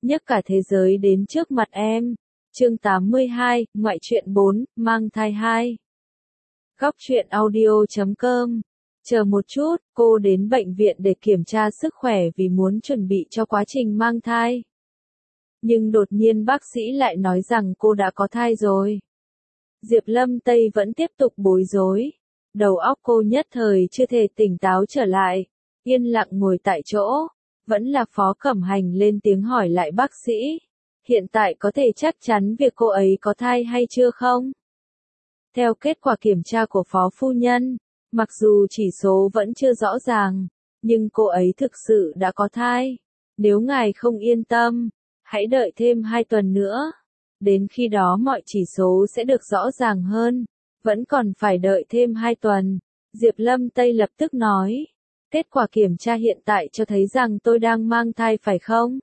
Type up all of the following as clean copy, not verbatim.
nhấc cả thế giới đến trước mặt em. Chương 82, ngoại truyện 4, mang thai 2. Góc truyện audio.com. Chờ một chút, cô đến bệnh viện để kiểm tra sức khỏe vì muốn chuẩn bị cho quá trình mang thai. Nhưng đột nhiên bác sĩ lại nói rằng cô đã có thai rồi. Diệp Lâm Tây vẫn tiếp tục bối rối. Đầu óc cô nhất thời chưa thể tỉnh táo trở lại. Yên lặng ngồi tại chỗ. Vẫn là Phó Cẩm Hành lên tiếng hỏi lại bác sĩ. Hiện tại có thể chắc chắn việc cô ấy có thai hay chưa không? Theo kết quả kiểm tra của Phó Phu Nhân, mặc dù chỉ số vẫn chưa rõ ràng, nhưng cô ấy thực sự đã có thai. Nếu ngài không yên tâm, hãy đợi thêm 2 tuần nữa. Đến khi đó mọi chỉ số sẽ được rõ ràng hơn. Vẫn còn phải đợi thêm 2 tuần. Diệp Lâm Tây lập tức nói. Kết quả kiểm tra hiện tại cho thấy rằng tôi đang mang thai phải không?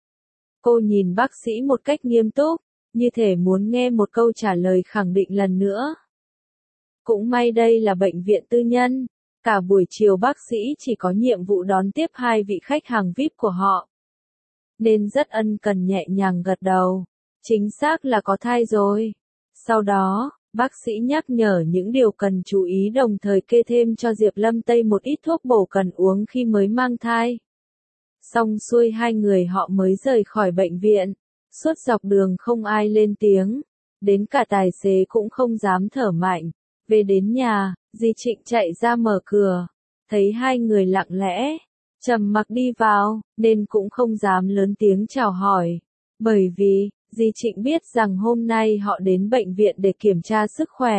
Cô nhìn bác sĩ một cách nghiêm túc, như thể muốn nghe một câu trả lời khẳng định lần nữa. Cũng may đây là bệnh viện tư nhân. Cả buổi chiều bác sĩ chỉ có nhiệm vụ đón tiếp 2 vị khách hàng VIP của họ. Nên rất ân cần nhẹ nhàng gật đầu. Chính xác là có thai rồi. Sau đó, bác sĩ nhắc nhở những điều cần chú ý đồng thời kê thêm cho Diệp Lâm Tây một ít thuốc bổ cần uống khi mới mang thai. Xong xuôi 2 người họ mới rời khỏi bệnh viện. Suốt dọc đường không ai lên tiếng. Đến cả tài xế cũng không dám thở mạnh. Về đến nhà, dì Trịnh chạy ra mở cửa. Thấy 2 người lặng lẽ, trầm mặc đi vào, nên cũng không dám lớn tiếng chào hỏi. Bởi vì, dì Trịnh biết rằng hôm nay họ đến bệnh viện để kiểm tra sức khỏe.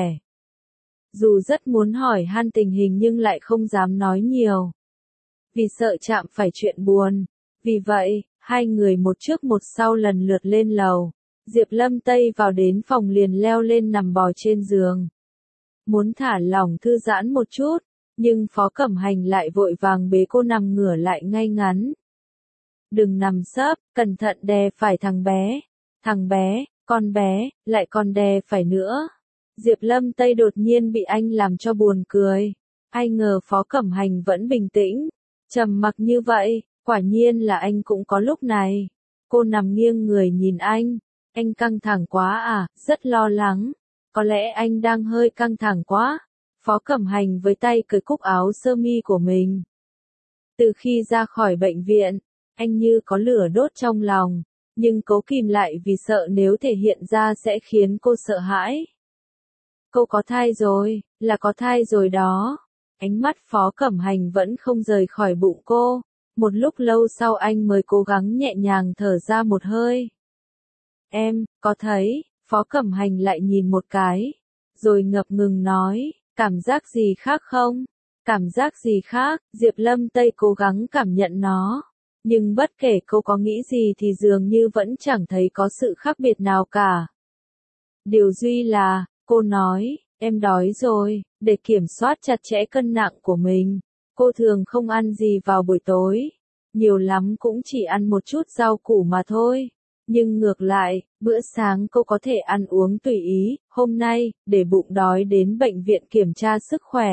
Dù rất muốn hỏi han tình hình nhưng lại không dám nói nhiều. Vì sợ chạm phải chuyện buồn. Vì vậy, 2 người một trước một sau lần lượt lên lầu. Diệp Lâm Tây vào đến phòng liền leo lên nằm bò trên giường. Muốn thả lỏng thư giãn một chút, nhưng Phó Cẩm Hành lại vội vàng bế cô nằm ngửa lại ngay ngắn. Đừng nằm sấp, cẩn thận đè phải thằng bé. Thằng bé, con bé, lại còn đè phải nữa. Diệp Lâm Tây đột nhiên bị anh làm cho buồn cười. Ai ngờ Phó Cẩm Hành vẫn bình tĩnh, trầm mặc như vậy, quả nhiên là anh cũng có lúc này. Cô nằm nghiêng người nhìn anh căng thẳng quá à, rất lo lắng. Có lẽ anh đang hơi căng thẳng quá. Phó Cẩm Hành với tay cởi cúc áo sơ mi của mình. Từ khi ra khỏi bệnh viện, anh như có lửa đốt trong lòng, nhưng cố kìm lại vì sợ nếu thể hiện ra sẽ khiến cô sợ hãi. Cô có thai rồi, là có thai rồi đó. Ánh mắt Phó Cẩm Hành vẫn không rời khỏi bụng cô. Một lúc lâu sau anh mới cố gắng nhẹ nhàng thở ra một hơi. Em, có thấy, Phó Cẩm Hành lại nhìn một cái, rồi ngập ngừng nói, cảm giác gì khác không? Cảm giác gì khác? Diệp Lâm Tây cố gắng cảm nhận nó. Nhưng bất kể cô có nghĩ gì thì dường như vẫn chẳng thấy có sự khác biệt nào cả. Điều duy là, cô nói, em đói rồi, để kiểm soát chặt chẽ cân nặng của mình. Cô thường không ăn gì vào buổi tối. Nhiều lắm cũng chỉ ăn một chút rau củ mà thôi. Nhưng ngược lại, bữa sáng cô có thể ăn uống tùy ý, hôm nay, để bụng đói đến bệnh viện kiểm tra sức khỏe.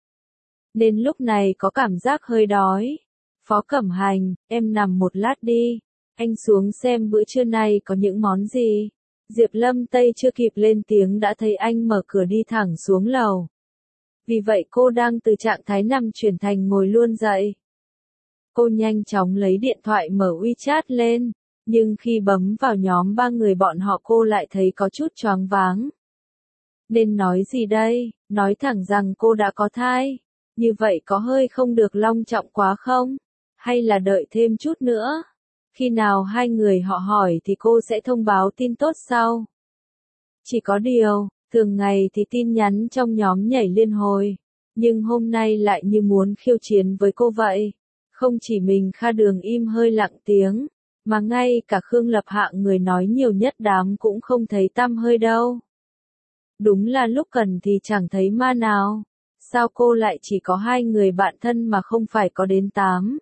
Nên lúc này có cảm giác hơi đói. Phó Cẩm Hành, em nằm một lát đi. Anh xuống xem bữa trưa nay có những món gì. Diệp Lâm Tây chưa kịp lên tiếng đã thấy anh mở cửa đi thẳng xuống lầu. Vì vậy cô đang từ trạng thái nằm chuyển thành ngồi luôn dậy. Cô nhanh chóng lấy điện thoại mở WeChat lên. Nhưng khi bấm vào nhóm 3 người bọn họ cô lại thấy có chút choáng váng. Nên nói gì đây, nói thẳng rằng cô đã có thai. Như vậy có hơi không được long trọng quá không? Hay là đợi thêm chút nữa? Khi nào 2 người họ hỏi thì cô sẽ thông báo tin tốt sau. Chỉ có điều, thường ngày thì tin nhắn trong nhóm nhảy liên hồi. Nhưng hôm nay lại như muốn khiêu chiến với cô vậy. Không chỉ mình Kha Đường im hơi lặng tiếng. Mà ngay cả Khương Lập Hạng người nói nhiều nhất đám cũng không thấy tăm hơi đâu. Đúng là lúc cần thì chẳng thấy ma nào. Sao cô lại chỉ có 2 người bạn thân mà không phải có đến 8,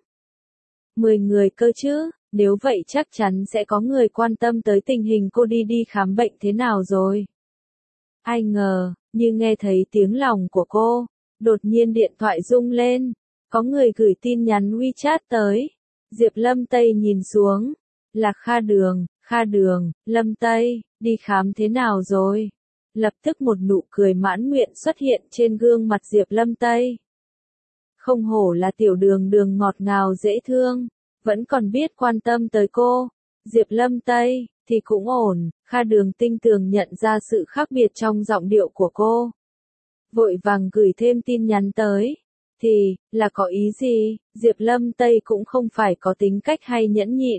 10 người cơ chứ? Nếu vậy chắc chắn sẽ có người quan tâm tới tình hình cô đi khám bệnh thế nào rồi. Ai ngờ, như nghe thấy tiếng lòng của cô, đột nhiên điện thoại rung lên. Có người gửi tin nhắn WeChat tới. Diệp Lâm Tây nhìn xuống. Là Kha Đường, Lâm Tây, đi khám thế nào rồi? Lập tức một nụ cười mãn nguyện xuất hiện trên gương mặt Diệp Lâm Tây. Không hổ là tiểu đường đường ngọt ngào dễ thương, vẫn còn biết quan tâm tới cô. Diệp Lâm Tây, thì cũng ổn, Kha Đường tinh tường nhận ra sự khác biệt trong giọng điệu của cô. Vội vàng gửi thêm tin nhắn tới. Thì, là có ý gì? Diệp Lâm Tây cũng không phải có tính cách hay nhẫn nhịn,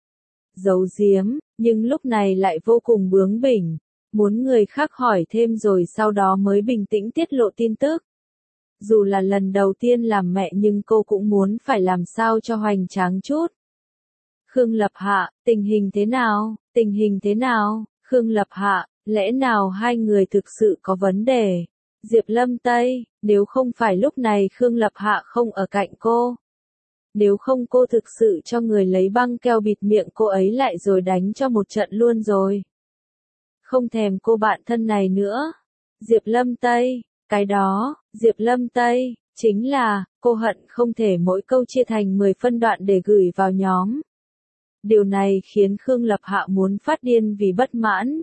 giấu giếm, nhưng lúc này lại vô cùng bướng bỉnh, muốn người khác hỏi thêm rồi sau đó mới bình tĩnh tiết lộ tin tức. Dù là lần đầu tiên làm mẹ nhưng cô cũng muốn phải làm sao cho hoành tráng chút. Khương Lập Hạ, tình hình thế nào? Tình hình thế nào? Khương Lập Hạ, lẽ nào hai người thực sự có vấn đề? Diệp Lâm Tây, nếu không phải lúc này Khương Lập Hạ không ở cạnh cô. Nếu không cô thực sự cho người lấy băng keo bịt miệng cô ấy lại rồi đánh cho một trận luôn rồi. Không thèm cô bạn thân này nữa. Diệp Lâm Tây, cái đó, Diệp Lâm Tây, chính là, cô hận không thể mỗi câu chia thành 10 phân đoạn để gửi vào nhóm. Điều này khiến Khương Lập Hạ muốn phát điên vì bất mãn.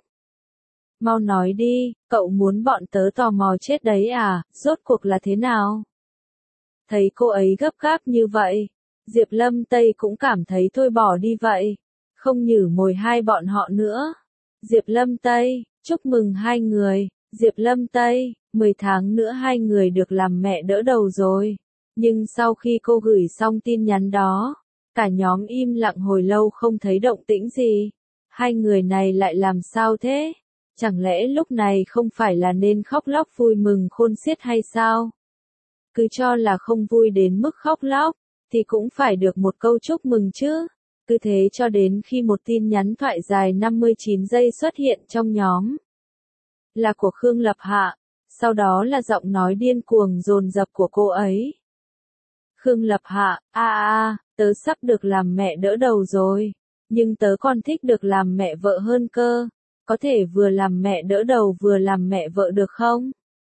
Mau nói đi, cậu muốn bọn tớ tò mò chết đấy à, rốt cuộc là thế nào? Thấy cô ấy gấp gáp như vậy, Diệp Lâm Tây cũng cảm thấy thôi bỏ đi vậy, không nhử mồi hai bọn họ nữa. Diệp Lâm Tây, chúc mừng hai người, Diệp Lâm Tây, 10 tháng nữa hai người được làm mẹ đỡ đầu rồi. Nhưng sau khi cô gửi xong tin nhắn đó, cả nhóm im lặng hồi lâu không thấy động tĩnh gì. Hai người này lại làm sao thế? Chẳng lẽ lúc này không phải là nên khóc lóc vui mừng khôn xiết hay sao? Cứ cho là không vui đến mức khóc lóc, thì cũng phải được một câu chúc mừng chứ. Cứ thế cho đến khi một tin nhắn thoại dài 59 giây xuất hiện trong nhóm. Là của Khương Lập Hạ, sau đó là giọng nói điên cuồng dồn dập của cô ấy. Khương Lập Hạ, tớ sắp được làm mẹ đỡ đầu rồi, nhưng tớ còn thích được làm mẹ vợ hơn cơ. Có thể vừa làm mẹ đỡ đầu vừa làm mẹ vợ được không?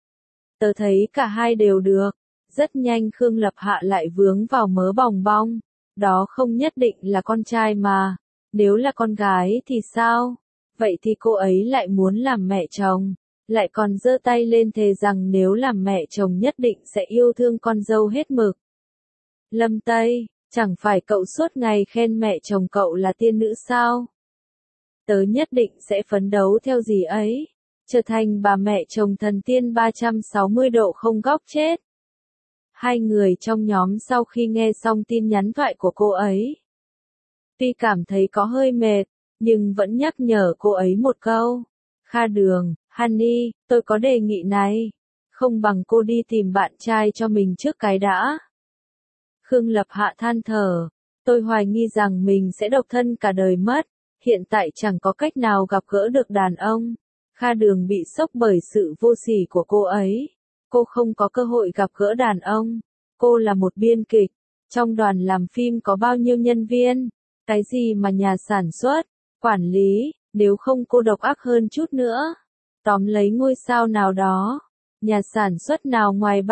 Tớ thấy cả hai đều được. Rất nhanh Khương Lập Hạ lại vướng vào mớ bòng bong. Đó không nhất định là con trai mà. Nếu là con gái thì sao? Vậy thì cô ấy lại muốn làm mẹ chồng. Lại còn giơ tay lên thề rằng nếu làm mẹ chồng nhất định sẽ yêu thương con dâu hết mực. Lâm Tây, chẳng phải cậu suốt ngày khen mẹ chồng cậu là tiên nữ sao? Tớ nhất định sẽ phấn đấu theo gì ấy. Trở thành bà mẹ chồng thần tiên 360 độ không góc chết. Hai người trong nhóm sau khi nghe xong tin nhắn thoại của cô ấy, tuy cảm thấy có hơi mệt, nhưng vẫn nhắc nhở cô ấy một câu. Kha Đường, Honey, tôi có đề nghị này. Không bằng cô đi tìm bạn trai cho mình trước cái đã. Khương Lập Hạ than thở. Tôi hoài nghi rằng mình sẽ độc thân cả đời mất. Hiện tại chẳng có cách nào gặp gỡ được đàn ông. Kha Đường bị sốc bởi sự vô sỉ của cô ấy. Cô không có cơ hội gặp gỡ đàn ông. Cô là một biên kịch. Trong đoàn làm phim có bao nhiêu nhân viên? Cái gì mà nhà sản xuất, quản lý, nếu không cô độc ác hơn chút nữa. Tóm lấy ngôi sao nào đó. Nhà sản xuất nào ngoài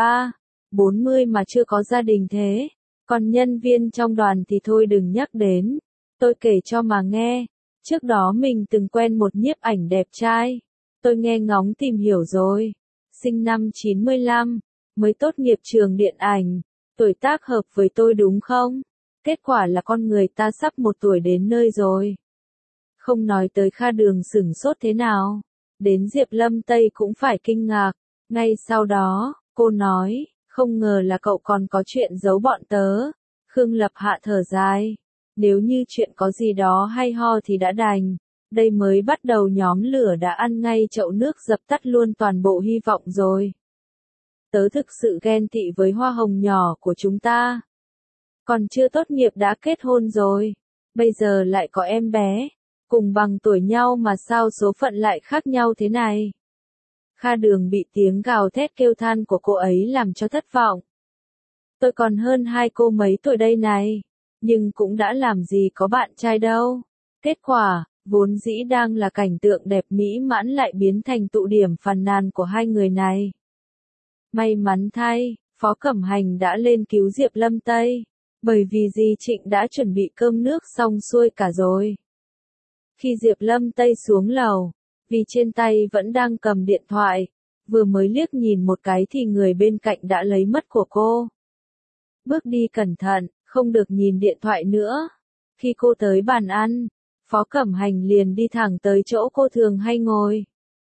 40 mà chưa có gia đình thế. Còn nhân viên trong đoàn thì thôi đừng nhắc đến. Tôi kể cho mà nghe. Trước đó mình từng quen một nhiếp ảnh đẹp trai. Tôi nghe ngóng tìm hiểu rồi. Sinh năm 95, mới tốt nghiệp trường điện ảnh. Tuổi tác hợp với tôi đúng không? Kết quả là con người ta sắp một tuổi đến nơi rồi. Không nói tới Kha Đường sửng sốt thế nào. Đến Diệp Lâm Tây cũng phải kinh ngạc. Ngay sau đó, cô nói, không ngờ là cậu còn có chuyện giấu bọn tớ. Khương Lập Hạ thở dài. Nếu như chuyện có gì đó hay ho thì đã đành. Đây mới bắt đầu nhóm lửa đã ăn ngay chậu nước dập tắt luôn toàn bộ hy vọng rồi. Tớ thực sự ghen tị với hoa hồng nhỏ của chúng ta. Còn chưa tốt nghiệp đã kết hôn rồi. Bây giờ lại có em bé. Cùng bằng tuổi nhau mà sao số phận lại khác nhau thế này. Kha Đường bị tiếng gào thét kêu than của cô ấy làm cho thất vọng. Tôi còn hơn hai cô mấy tuổi đây này. Nhưng cũng đã làm gì có bạn trai đâu. Kết quả, vốn dĩ đang là cảnh tượng đẹp mỹ mãn lại biến thành tụ điểm phàn nàn của hai người này. May mắn thay, Phó Cẩm Hành đã lên cứu Diệp Lâm Tây. Bởi vì dì Trịnh đã chuẩn bị cơm nước xong xuôi cả rồi. Khi Diệp Lâm Tây xuống lầu, vì trên tay vẫn đang cầm điện thoại, vừa mới liếc nhìn một cái thì người bên cạnh đã lấy mất của cô. Bước đi cẩn thận, không được nhìn điện thoại nữa. Khi cô tới bàn ăn, Phó Cẩm Hành liền đi thẳng tới chỗ cô thường hay ngồi.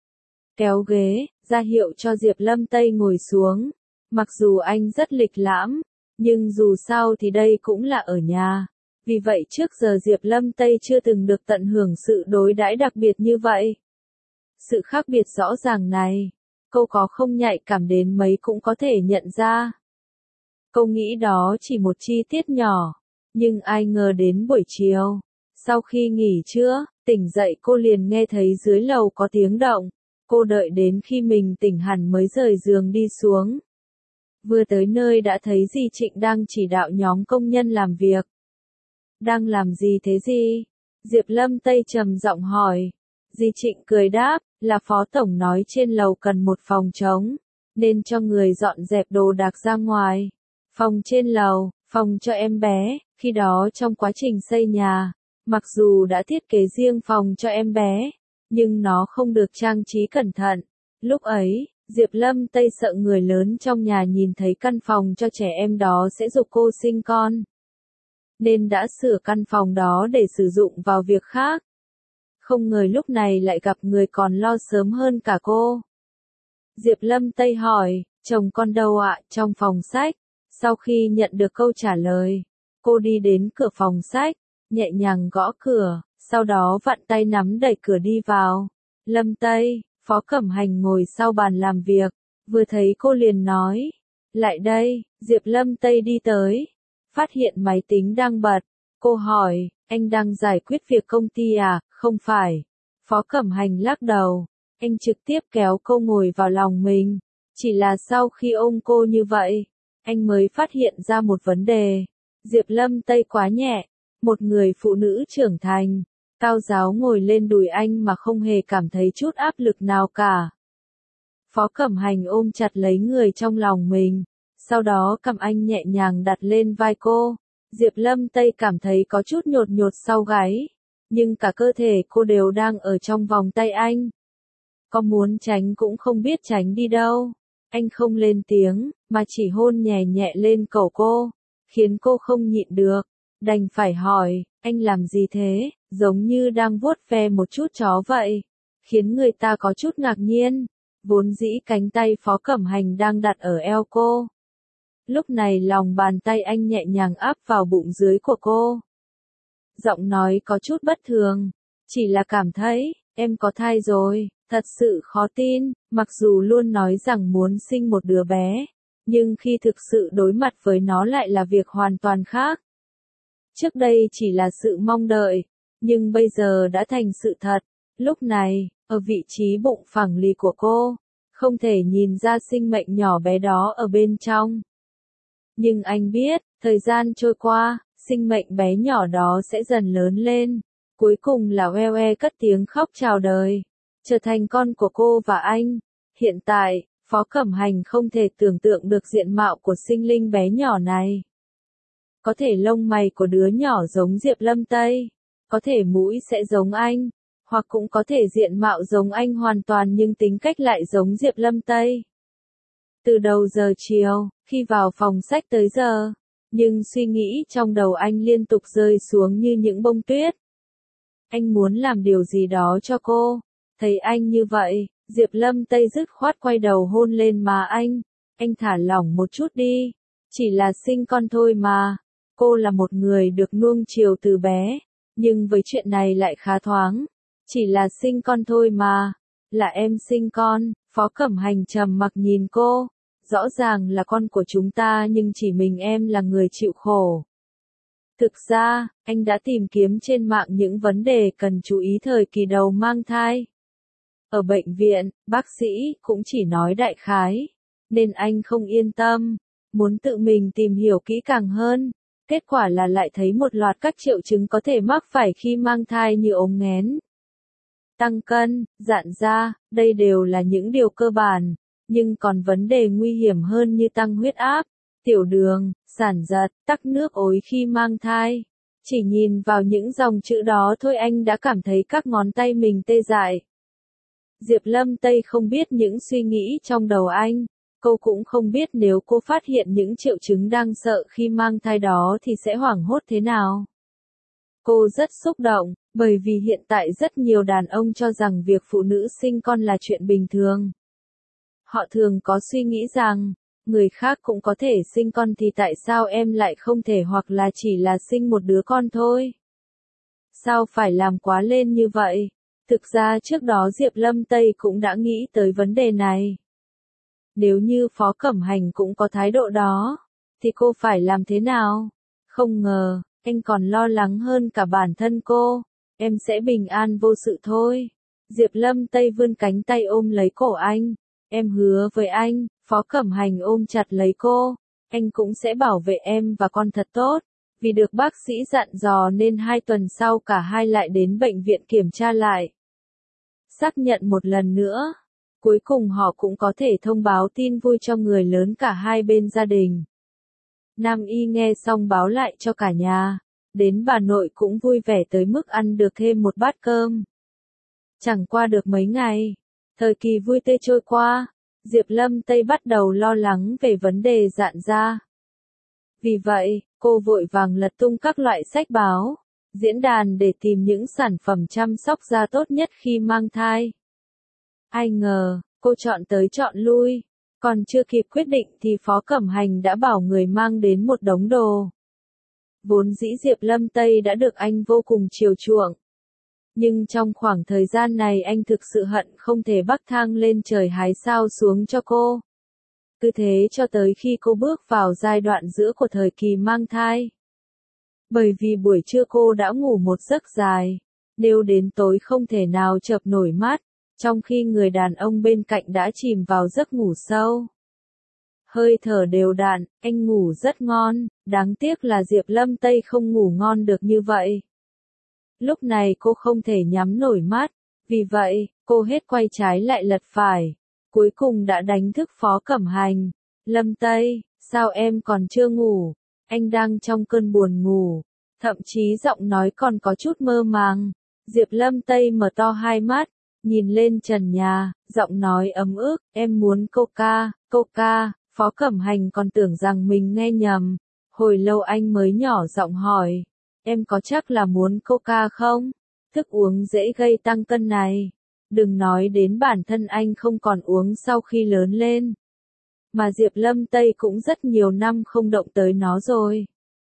Kéo ghế, ra hiệu cho Diệp Lâm Tây ngồi xuống. Mặc dù anh rất lịch lãm, nhưng dù sao thì đây cũng là ở nhà. Vì vậy trước giờ Diệp Lâm Tây chưa từng được tận hưởng sự đối đãi đặc biệt như vậy. Sự khác biệt rõ ràng này, cô có không nhạy cảm đến mấy cũng có thể nhận ra. Cô nghĩ đó chỉ một chi tiết nhỏ, nhưng ai ngờ đến buổi chiều, sau khi nghỉ trưa, tỉnh dậy cô liền nghe thấy dưới lầu có tiếng động. Cô đợi đến khi mình tỉnh hẳn mới rời giường đi xuống. Vừa tới nơi đã thấy dì Trịnh đang chỉ đạo nhóm công nhân làm việc. Đang làm gì thế dì? Diệp Lâm Tây trầm giọng hỏi. Dì Trịnh cười đáp, là phó tổng nói trên lầu cần một phòng trống, nên cho người dọn dẹp đồ đạc ra ngoài. Phòng trên lầu, phòng cho em bé, khi đó trong quá trình xây nhà, mặc dù đã thiết kế riêng phòng cho em bé, nhưng nó không được trang trí cẩn thận. Lúc ấy, Diệp Lâm Tây sợ người lớn trong nhà nhìn thấy căn phòng cho trẻ em đó sẽ giục cô sinh con, nên đã sửa căn phòng đó để sử dụng vào việc khác. Không ngờ lúc này lại gặp người còn lo sớm hơn cả cô. Diệp Lâm Tây hỏi, chồng con đâu ạ? Trong phòng sách. Sau khi nhận được câu trả lời, cô đi đến cửa phòng sách, nhẹ nhàng gõ cửa, sau đó vặn tay nắm đẩy cửa đi vào. Lâm Tây, Phó Cẩm Hành ngồi sau bàn làm việc, vừa thấy cô liền nói, lại đây. Diệp Lâm Tây đi tới, phát hiện máy tính đang bật, cô hỏi, anh đang giải quyết việc công ty à? Không phải. Phó Cẩm Hành lắc đầu, anh trực tiếp kéo cô ngồi vào lòng mình, chỉ là sau khi ôm cô như vậy, anh mới phát hiện ra một vấn đề. Diệp Lâm Tây quá nhẹ, một người phụ nữ trưởng thành, cao ráo ngồi lên đùi anh mà không hề cảm thấy chút áp lực nào cả. Phó Cẩm Hành ôm chặt lấy người trong lòng mình, sau đó cầm anh nhẹ nhàng đặt lên vai cô. Diệp Lâm Tây cảm thấy có chút nhột nhột sau gáy, nhưng cả cơ thể cô đều đang ở trong vòng tay anh. Có muốn tránh cũng không biết tránh đi đâu. Anh không lên tiếng, mà chỉ hôn nhẹ nhẹ lên cổ cô, khiến cô không nhịn được, đành phải hỏi, anh làm gì thế, giống như đang vuốt ve một chút chó vậy, khiến người ta có chút ngạc nhiên. Vốn dĩ cánh tay Phó Cẩm Hành đang đặt ở eo cô. Lúc này lòng bàn tay anh nhẹ nhàng áp vào bụng dưới của cô. Giọng nói có chút bất thường, chỉ là cảm thấy, em có thai rồi. Thật sự khó tin, mặc dù luôn nói rằng muốn sinh một đứa bé, nhưng khi thực sự đối mặt với nó lại là việc hoàn toàn khác. Trước đây chỉ là sự mong đợi, nhưng bây giờ đã thành sự thật. Lúc này, ở vị trí bụng phẳng lì của cô, không thể nhìn ra sinh mệnh nhỏ bé đó ở bên trong. Nhưng anh biết, thời gian trôi qua, sinh mệnh bé nhỏ đó sẽ dần lớn lên, cuối cùng là oe oe cất tiếng khóc chào đời, trở thành con của cô và anh. Hiện tại, Phó Cẩm Hành không thể tưởng tượng được diện mạo của sinh linh bé nhỏ này. Có thể lông mày của đứa nhỏ giống Diệp Lâm Tây, có thể mũi sẽ giống anh, hoặc cũng có thể diện mạo giống anh hoàn toàn nhưng tính cách lại giống Diệp Lâm Tây. Từ đầu giờ chiều, khi vào phòng sách tới giờ, nhưng suy nghĩ trong đầu anh liên tục rơi xuống như những bông tuyết. Anh muốn làm điều gì đó cho cô. Thấy anh như vậy, Diệp Lâm Tây dứt khoát quay đầu hôn lên má anh thả lỏng một chút đi, chỉ là sinh con thôi mà. Cô là một người được nuông chiều từ bé, nhưng với chuyện này lại khá thoáng, chỉ là sinh con thôi mà, là em sinh con. Phó Cẩm Hành trầm mặc nhìn cô, rõ ràng là con của chúng ta nhưng chỉ mình em là người chịu khổ. Thực ra, anh đã tìm kiếm trên mạng những vấn đề cần chú ý thời kỳ đầu mang thai. Ở bệnh viện, bác sĩ cũng chỉ nói đại khái, nên anh không yên tâm, muốn tự mình tìm hiểu kỹ càng hơn. Kết quả là lại thấy một loạt các triệu chứng có thể mắc phải khi mang thai như ốm nghén, tăng cân, rạn da, đây đều là những điều cơ bản, nhưng còn vấn đề nguy hiểm hơn như tăng huyết áp, tiểu đường, sản giật, tắc nước ối khi mang thai. Chỉ nhìn vào những dòng chữ đó thôi anh đã cảm thấy các ngón tay mình tê dại. Diệp Lâm Tây không biết những suy nghĩ trong đầu anh. Cô cũng không biết nếu cô phát hiện những triệu chứng đang sợ khi mang thai đó thì sẽ hoảng hốt thế nào. Cô rất xúc động, bởi vì hiện tại rất nhiều đàn ông cho rằng việc phụ nữ sinh con là chuyện bình thường. Họ thường có suy nghĩ rằng, người khác cũng có thể sinh con thì tại sao em lại không thể, hoặc là chỉ là sinh một đứa con thôi. Sao phải làm quá lên như vậy? Thực ra trước đó Diệp Lâm Tây cũng đã nghĩ tới vấn đề này. Nếu như Phó Cẩm Hành cũng có thái độ đó, thì cô phải làm thế nào? Không ngờ, anh còn lo lắng hơn cả bản thân cô. Em sẽ bình an vô sự thôi. Diệp Lâm Tây vươn cánh tay ôm lấy cổ anh. Em hứa với anh. Phó Cẩm Hành ôm chặt lấy cô. Anh cũng sẽ bảo vệ em và con thật tốt. Vì được bác sĩ dặn dò nên 2 tuần sau cả hai lại đến bệnh viện kiểm tra lại. Xác nhận một lần nữa. Cuối cùng họ cũng có thể thông báo tin vui cho người lớn cả hai bên gia đình. Nam Y nghe xong báo lại cho cả nhà. Đến bà nội cũng vui vẻ tới mức ăn được thêm một bát cơm. Chẳng qua được mấy ngày. Thời kỳ vui tươi trôi qua. Diệp Lâm Tây bắt đầu lo lắng về vấn đề dạn da. Vì vậy, cô vội vàng lật tung các loại sách báo, diễn đàn để tìm những sản phẩm chăm sóc da tốt nhất khi mang thai. Ai ngờ, cô chọn tới chọn lui, còn chưa kịp quyết định thì Phó Cẩm Hành đã bảo người mang đến một đống đồ. Vốn dĩ Diệp Lâm Tây đã được anh vô cùng chiều chuộng. Nhưng trong khoảng thời gian này anh thực sự hận không thể bắc thang lên trời hái sao xuống cho cô. Cứ thế cho tới khi cô bước vào giai đoạn giữa của thời kỳ mang thai. Bởi vì buổi trưa cô đã ngủ một giấc dài, nếu đến tối không thể nào chợp nổi mắt, trong khi người đàn ông bên cạnh đã chìm vào giấc ngủ sâu. Hơi thở đều đặn, anh ngủ rất ngon, đáng tiếc là Diệp Lâm Tây không ngủ ngon được như vậy. Lúc này cô không thể nhắm nổi mắt, vì vậy, cô hết quay trái lại lật phải. Cuối cùng đã đánh thức Phó Cẩm Hành. Lâm Tây, sao em còn chưa ngủ? Anh đang trong cơn buồn ngủ. Thậm chí giọng nói còn có chút mơ màng. Diệp Lâm Tây mở to hai mắt, nhìn lên trần nhà, giọng nói ấm ức, em muốn Coca, Coca. Phó Cẩm Hành còn tưởng rằng mình nghe nhầm. Hồi lâu anh mới nhỏ giọng hỏi, em có chắc là muốn Coca không? Thức uống dễ gây tăng cân này. Đừng nói đến bản thân anh không còn uống sau khi lớn lên. Mà Diệp Lâm Tây cũng rất nhiều năm không động tới nó rồi.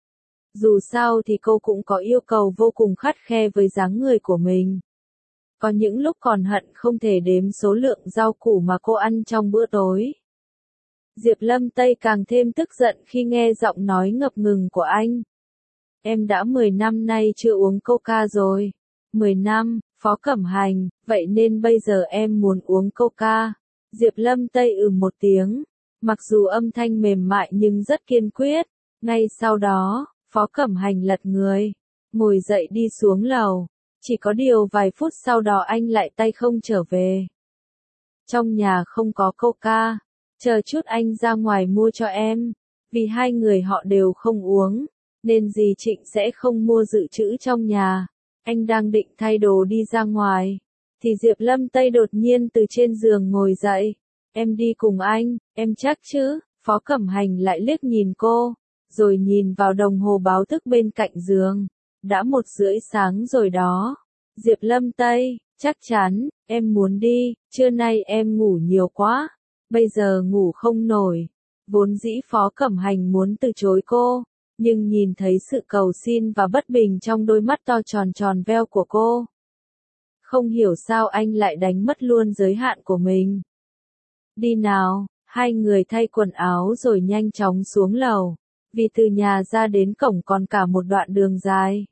Dù sao thì cô cũng có yêu cầu vô cùng khắt khe với dáng người của mình. Có những lúc còn hận không thể đếm số lượng rau củ mà cô ăn trong bữa tối. Diệp Lâm Tây càng thêm tức giận khi nghe giọng nói ngập ngừng của anh. Em đã 10 năm nay chưa uống Coca rồi. 10 năm, Phó Cẩm Hành, vậy nên bây giờ em muốn uống Coca. Diệp Lâm Tây một tiếng, mặc dù âm thanh mềm mại nhưng rất kiên quyết. Ngay sau đó, Phó Cẩm Hành lật người, ngồi dậy đi xuống lầu. Chỉ có điều vài phút sau đó anh lại tay không trở về. Trong nhà không có Coca, chờ chút anh ra ngoài mua cho em. Vì hai người họ đều không uống, nên dì Trịnh sẽ không mua dự trữ trong nhà. Anh đang định thay đồ đi ra ngoài, thì Diệp Lâm Tây đột nhiên từ trên giường ngồi dậy. Em đi cùng anh, em chắc chứ? Phó Cẩm Hành lại liếc nhìn cô, rồi nhìn vào đồng hồ báo thức bên cạnh giường. Đã 1:30 sáng rồi đó. Diệp Lâm Tây, chắc chắn, em muốn đi, trưa nay em ngủ nhiều quá, bây giờ ngủ không nổi. Vốn dĩ Phó Cẩm Hành muốn từ chối cô, nhưng nhìn thấy sự cầu xin và bất bình trong đôi mắt to tròn tròn veo của cô. Không hiểu sao anh lại đánh mất luôn giới hạn của mình. Đi nào, hai người thay quần áo rồi nhanh chóng xuống lầu, vì từ nhà ra đến cổng còn cả một đoạn đường dài.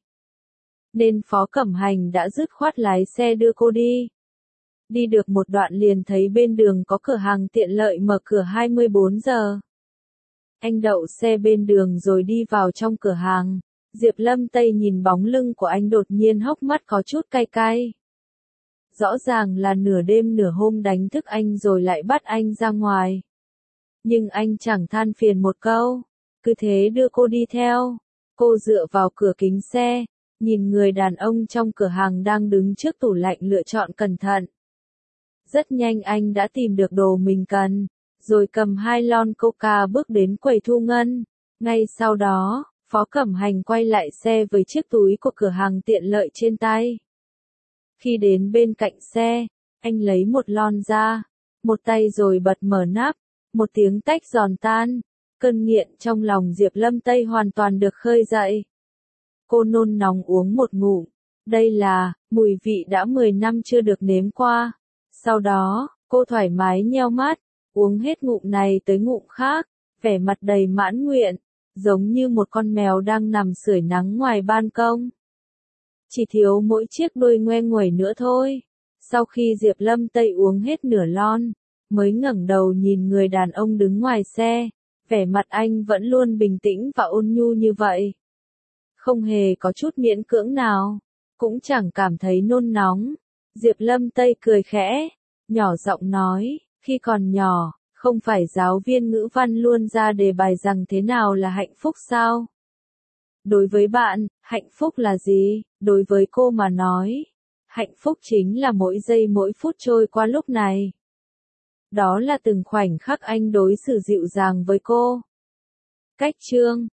Nên Phó Cẩm Hành đã dứt khoát lái xe đưa cô đi. Đi được một đoạn liền thấy bên đường có cửa hàng tiện lợi mở cửa 24 giờ. Anh đậu xe bên đường rồi đi vào trong cửa hàng. Diệp Lâm Tây nhìn bóng lưng của anh đột nhiên hốc mắt có chút cay cay. Rõ ràng là nửa đêm nửa hôm đánh thức anh rồi lại bắt anh ra ngoài. Nhưng anh chẳng than phiền một câu, cứ thế đưa cô đi theo. Cô dựa vào cửa kính xe, nhìn người đàn ông trong cửa hàng đang đứng trước tủ lạnh lựa chọn cẩn thận. Rất nhanh anh đã tìm được đồ mình cần, rồi cầm 2 lon coca bước đến quầy thu ngân. Ngay sau đó, Phó Cẩm Hành quay lại xe với chiếc túi của cửa hàng tiện lợi trên tay. Khi đến bên cạnh xe, anh lấy một lon ra, một tay rồi bật mở nắp, một tiếng tách giòn tan. Cơn nghiện trong lòng Diệp Lâm Tây hoàn toàn được khơi dậy. Cô nôn nóng uống một ngụm, đây là mùi vị đã 10 năm chưa được nếm qua. Sau đó, cô thoải mái nheo mắt, uống hết ngụm này tới ngụm khác, vẻ mặt đầy mãn nguyện, giống như một con mèo đang nằm sưởi nắng ngoài ban công. Chỉ thiếu mỗi chiếc đuôi ngoe nguẩy nữa thôi. Sau khi Diệp Lâm Tây uống hết nửa lon, mới ngẩng đầu nhìn người đàn ông đứng ngoài xe, vẻ mặt anh vẫn luôn bình tĩnh và ôn nhu như vậy. Không hề có chút miễn cưỡng nào, cũng chẳng cảm thấy nôn nóng. Diệp Lâm Tây cười khẽ, nhỏ giọng nói, khi còn nhỏ, không phải giáo viên ngữ văn luôn ra đề bài rằng thế nào là hạnh phúc sao? Đối với bạn, hạnh phúc là gì? Đối với cô mà nói, hạnh phúc chính là mỗi giây mỗi phút trôi qua lúc này. Đó là từng khoảnh khắc anh đối xử dịu dàng với cô. Cách chương